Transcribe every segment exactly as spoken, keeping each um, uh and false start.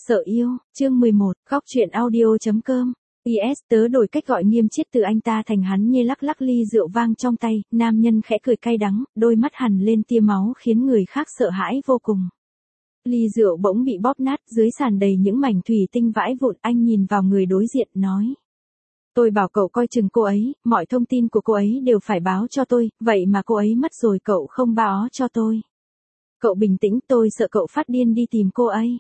Sợ yêu, chương mười một, góc truyện audio.com. i ét tớ đổi cách gọi Nghiêm Chiết từ anh ta thành hắn nhê lắc lắc ly rượu vang trong tay, nam nhân khẽ cười cay đắng, đôi mắt hằn lên tia máu khiến người khác sợ hãi vô cùng. Ly rượu bỗng bị bóp nát, dưới sàn đầy những mảnh thủy tinh vãi vụn, anh nhìn vào người đối diện, nói. Tôi bảo cậu coi chừng cô ấy, mọi thông tin của cô ấy đều phải báo cho tôi, vậy mà cô ấy mất rồi cậu không báo cho tôi. Cậu bình tĩnh, tôi sợ cậu phát điên đi tìm cô ấy.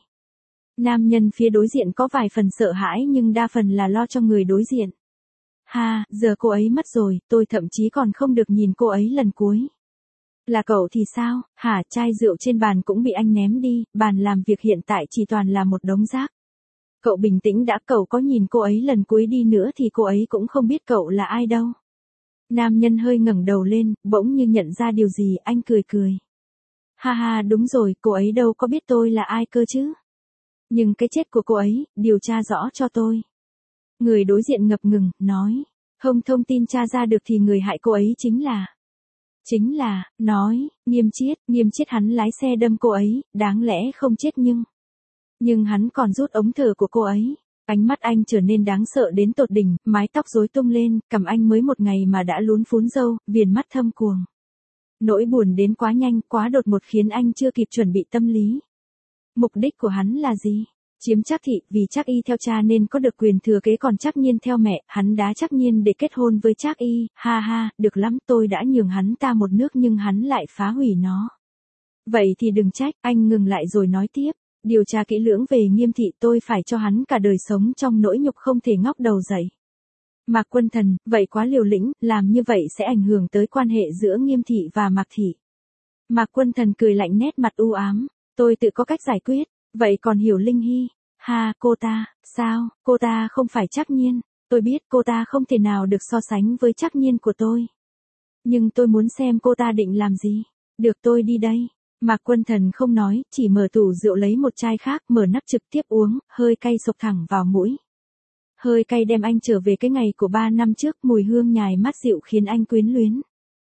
Nam nhân phía đối diện có vài phần sợ hãi nhưng đa phần là lo cho người đối diện. Ha, giờ cô ấy mất rồi, tôi thậm chí còn không được nhìn cô ấy lần cuối. Là cậu thì sao, hả, chai rượu trên bàn cũng bị anh ném đi, bàn làm việc hiện tại chỉ toàn là một đống rác. Cậu bình tĩnh đã, cậu có nhìn cô ấy lần cuối đi nữa thì cô ấy cũng không biết cậu là ai đâu. Nam nhân hơi ngẩng đầu lên, bỗng như nhận ra điều gì, anh cười cười. Ha ha, đúng rồi, cô ấy đâu có biết tôi là ai cơ chứ. Nhưng cái chết của cô ấy, điều tra rõ cho tôi. Người đối diện ngập ngừng, nói. Không thông tin tra ra được thì người hại cô ấy chính là... Chính là, nói, Nghiêm Chiết, Nghiêm Chiết hắn lái xe đâm cô ấy, đáng lẽ không chết nhưng... Nhưng hắn còn rút ống thở của cô ấy. Ánh mắt anh trở nên đáng sợ đến tột đỉnh, mái tóc rối tung lên, cằm anh mới một ngày mà đã lún phún râu, viền mắt thâm cuồng. Nỗi buồn đến quá nhanh, quá đột ngột khiến anh chưa kịp chuẩn bị tâm lý. Mục đích của hắn là gì? Chiếm Trác Thị, vì Trác Y theo cha nên có được quyền thừa kế, còn Trác Nhiên theo mẹ, hắn đá Trác Nhiên để kết hôn với Trác Y, ha ha, được lắm, tôi đã nhường hắn ta một nước nhưng hắn lại phá hủy nó. Vậy thì đừng trách, anh ngừng lại rồi nói tiếp, điều tra kỹ lưỡng về Nghiêm Thị, tôi phải cho hắn cả đời sống trong nỗi nhục không thể ngóc đầu dậy. Mạc Quân Thần, vậy quá liều lĩnh, làm như vậy sẽ ảnh hưởng tới quan hệ giữa Nghiêm Thị và Mạc Thị. Mạc Quân Thần cười lạnh, nét mặt u ám. Tôi tự có cách giải quyết, vậy còn Hiểu Linh Hy, ha, cô ta, sao, cô ta không phải Trác Nhiên, tôi biết cô ta không thể nào được so sánh với Trác Nhiên của tôi. Nhưng tôi muốn xem cô ta định làm gì, được tôi đi đây. Mạc Quân Thần không nói, chỉ mở tủ rượu lấy một chai khác, mở nắp trực tiếp uống, hơi cay sộc thẳng vào mũi. Hơi cay đem anh trở về cái ngày của ba năm trước, mùi hương nhài mát dịu khiến anh quyến luyến.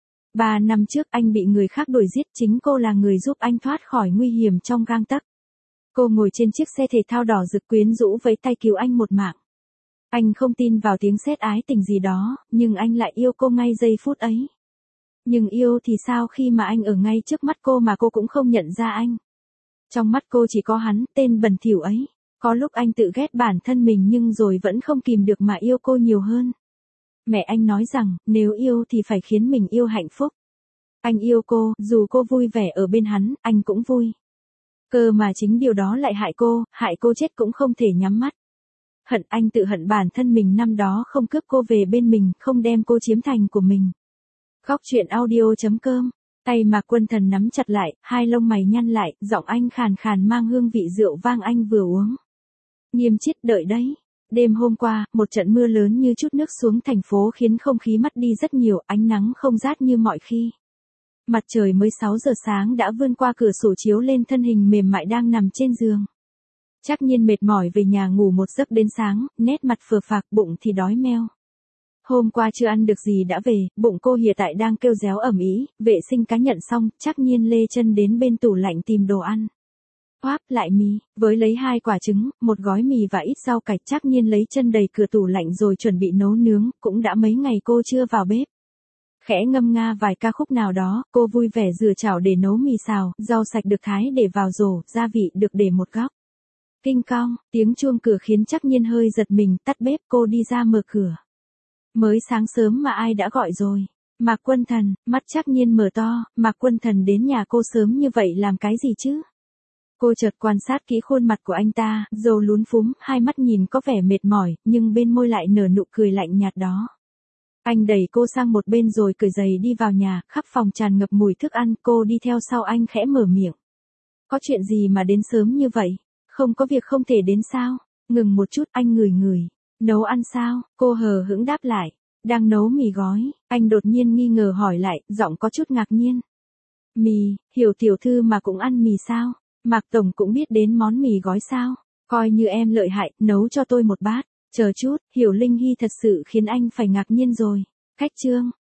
Ba năm trước anh bị người khác đuổi giết, chính cô là người giúp anh thoát khỏi nguy hiểm trong gang tấc. Cô ngồi trên chiếc xe thể thao đỏ rực quyến rũ vẫy tay cứu anh một mạng. Anh không tin vào tiếng sét ái tình gì đó, nhưng anh lại yêu cô ngay giây phút ấy. Nhưng yêu thì sao khi mà anh ở ngay trước mắt cô mà cô cũng không nhận ra anh. Trong mắt cô chỉ có hắn, tên bẩn thỉu ấy. Có lúc anh tự ghét bản thân mình nhưng rồi vẫn không kìm được mà yêu cô nhiều hơn. Mẹ anh nói rằng, nếu yêu thì phải khiến mình yêu hạnh phúc. Anh yêu cô, dù cô vui vẻ ở bên hắn, anh cũng vui. Cơ mà chính điều đó lại hại cô, hại cô chết cũng không thể nhắm mắt. Hận, anh tự hận bản thân mình năm đó không cướp cô về bên mình, không đem cô chiếm thành của mình. Góc truyện audio.com. Tay Mạc Quân Thần nắm chặt lại, hai lông mày nhăn lại, giọng anh khàn khàn mang hương vị rượu vang anh vừa uống. Nghiêm Chiết, đợi đấy. Đêm hôm qua, một trận mưa lớn như chút nước xuống thành phố khiến không khí mất đi rất nhiều, ánh nắng không rát như mọi khi. Mặt trời mới sáu giờ sáng đã vươn qua cửa sổ chiếu lên thân hình mềm mại đang nằm trên giường. Trác Nhiên mệt mỏi về nhà ngủ một giấc đến sáng, nét mặt phờ phạc, bụng thì đói meo. Hôm qua chưa ăn được gì đã về, bụng cô hiện tại đang kêu réo ầm ĩ, vệ sinh cá nhận xong, Trác Nhiên lê chân đến bên tủ lạnh tìm đồ ăn. Hoáp lại mì, với lấy hai quả trứng, một gói mì và ít rau cải, Trác Nhiên lấy chân đầy cửa tủ lạnh rồi chuẩn bị nấu nướng, cũng đã mấy ngày cô chưa vào bếp. Khẽ ngâm nga vài ca khúc nào đó, cô vui vẻ rửa chảo để nấu mì xào, rau sạch được thái để vào rổ, gia vị được để một góc. Kinh cong, tiếng chuông cửa khiến Trác Nhiên hơi giật mình, tắt bếp, cô đi ra mở cửa. Mới sáng sớm mà ai đã gọi rồi? Mạc Quân Thần, mắt Trác Nhiên mở to, Mạc Quân Thần đến nhà cô sớm như vậy làm cái gì chứ? Cô chợt quan sát kỹ khuôn mặt của anh ta, râu lún phúm, hai mắt nhìn có vẻ mệt mỏi, nhưng bên môi lại nở nụ cười lạnh nhạt đó. Anh đẩy cô sang một bên rồi cởi giày đi vào nhà, khắp phòng tràn ngập mùi thức ăn, cô đi theo sau anh khẽ mở miệng. Có chuyện gì mà đến sớm như vậy? Không có việc không thể đến sao? Ngừng một chút, anh ngửi ngửi. Nấu ăn sao? Cô hờ hững đáp lại. Đang nấu mì gói. Anh đột nhiên nghi ngờ hỏi lại, giọng có chút ngạc nhiên. Mì, Hiểu tiểu thư mà cũng ăn mì sao? Mạc Tổng cũng biết đến món mì gói sao? Coi như em lợi hại, nấu cho tôi một bát. Chờ chút, Hiểu Linh Hy thật sự khiến anh phải ngạc nhiên rồi. Cách chương,